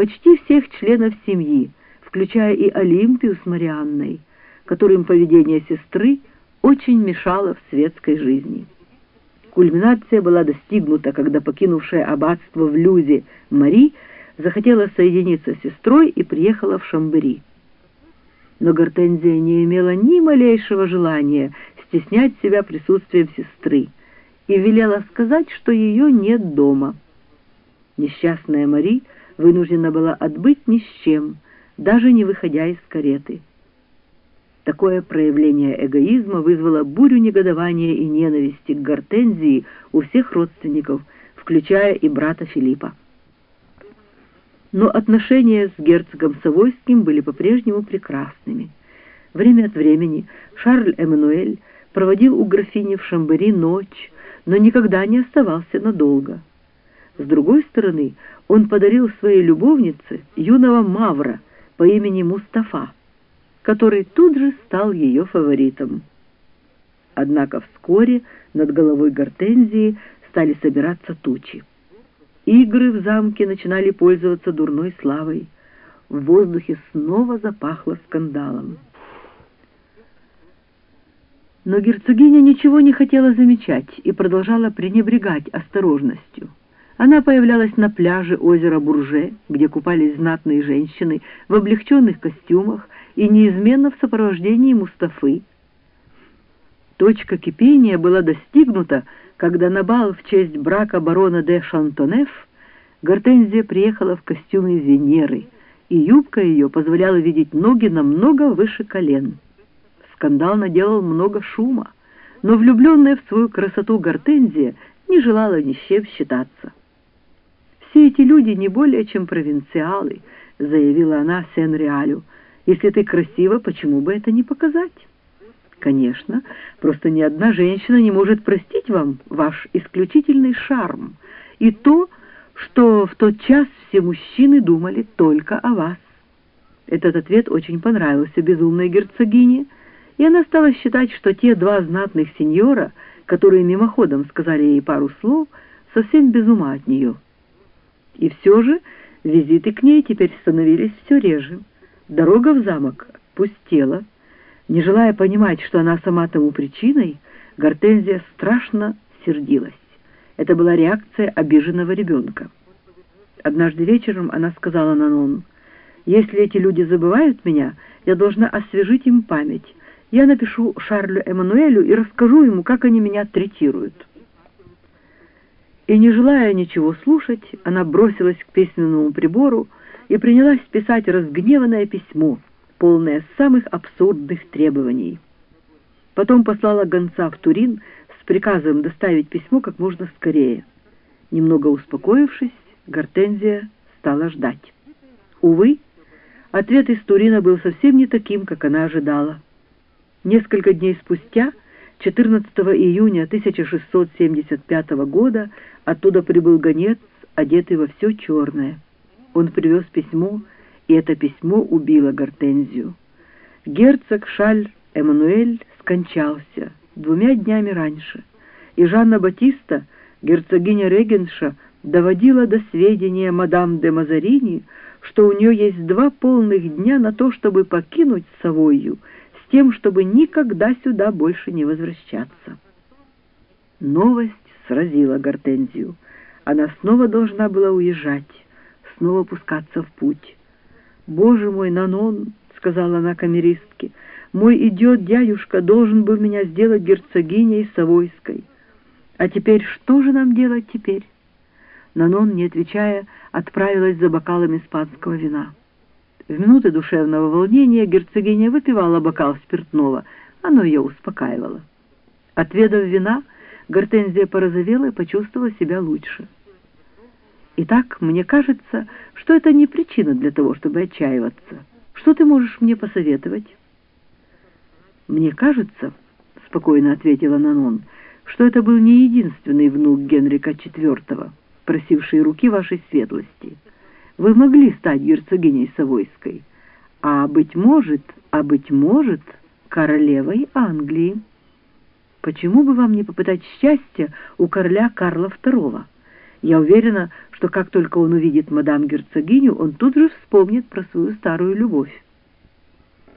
почти всех членов семьи, включая и Олимпию с Марианной, которым поведение сестры очень мешало в светской жизни. Кульминация была достигнута, когда покинувшая аббатство в Люзе Мари захотела соединиться с сестрой и приехала в Шамбери. Но Гортензия не имела ни малейшего желания стеснять себя присутствием сестры и велела сказать, что ее нет дома. Несчастная Мари вынуждена была отбыть ни с чем, даже не выходя из кареты. Такое проявление эгоизма вызвало бурю негодования и ненависти к Гортензии у всех родственников, включая и брата Филиппа. Но отношения с герцогом Савойским были по-прежнему прекрасными. Время от времени Шарль-Эммануэль проводил у графини в Шамбери ночь, но никогда не оставался надолго. С другой стороны, он подарил своей любовнице юного мавра по имени Мустафа, который тут же стал ее фаворитом. Однако вскоре над головой Гортензии стали собираться тучи. Игры в замке начинали пользоваться дурной славой. В воздухе снова запахло скандалом. Но герцогиня ничего не хотела замечать и продолжала пренебрегать осторожностью. Она появлялась на пляже озера Бурже, где купались знатные женщины в облегченных костюмах и неизменно в сопровождении Мустафы. Точка кипения была достигнута, когда на бал в честь брака барона де Шантонеф Гортензия приехала в костюме Венеры, и юбка ее позволяла видеть ноги намного выше колен. Скандал наделал много шума, но влюбленная в свою красоту Гортензия не желала ни с чем считаться. «Все эти люди не более чем провинциалы», — заявила она Сен-Реалю. «Если ты красива, почему бы это не показать? Конечно, просто ни одна женщина не может простить вам ваш исключительный шарм и то, что в тот час все мужчины думали только о вас». Этот ответ очень понравился безумной герцогине, и она стала считать, что те два знатных сеньора, которые мимоходом сказали ей пару слов, совсем без ума от нее. И все же визиты к ней теперь становились все реже. Дорога в замок пустела. Не желая понимать, что она сама тому причиной, Гортензия страшно сердилась. Это была реакция обиженного ребенка. Однажды вечером она сказала Нанон: «Если эти люди забывают меня, я должна освежить им память. Я напишу Шарлю Эммануэлю и расскажу ему, как они меня третируют». И, не желая ничего слушать, она бросилась к письменному прибору и принялась писать разгневанное письмо, полное самых абсурдных требований. Потом послала гонца в Турин с приказом доставить письмо как можно скорее. Немного успокоившись, Гортензия стала ждать. Увы, ответ из Турина был совсем не таким, как она ожидала. Несколько дней спустя, 14 июня 1675 года, оттуда прибыл гонец, одетый во все черное. Он привез письмо, и это письмо убило Гортензию. Герцог Шарль-Эммануэль скончался 2 днями раньше, и Жанна Батиста, герцогиня-регенша, доводила до сведения мадам де Мазарини, что у нее есть 2 полных дня на то, чтобы покинуть Савойю, с тем, чтобы никогда сюда больше не возвращаться. Новость сразила Гортензию. Она снова должна была уезжать, снова пускаться в путь. «Боже мой, Нанон», — сказала она камеристке, — «мой идиот-дядюшка должен был меня сделать герцогиней Савойской. А теперь что же нам делать теперь?» Нанон, не отвечая, отправилась за бокалом испанского вина. В минуты душевного волнения герцогиня выпивала бокал спиртного, оно ее успокаивало. Отведав вина, Гортензия порозовела и почувствовала себя лучше. «Итак, мне кажется, что это не причина для того, чтобы отчаиваться. Что ты можешь мне посоветовать?» «Мне кажется, — спокойно ответила Нанон, — что это был не единственный внук Генриха IV, просивший руки вашей светлости. Вы могли стать герцогиней Савойской, а быть может, королевой Англии. Почему бы вам не попытать счастья у короля Карла II? Я уверена, что как только он увидит мадам герцогиню, он тут же вспомнит про свою старую любовь.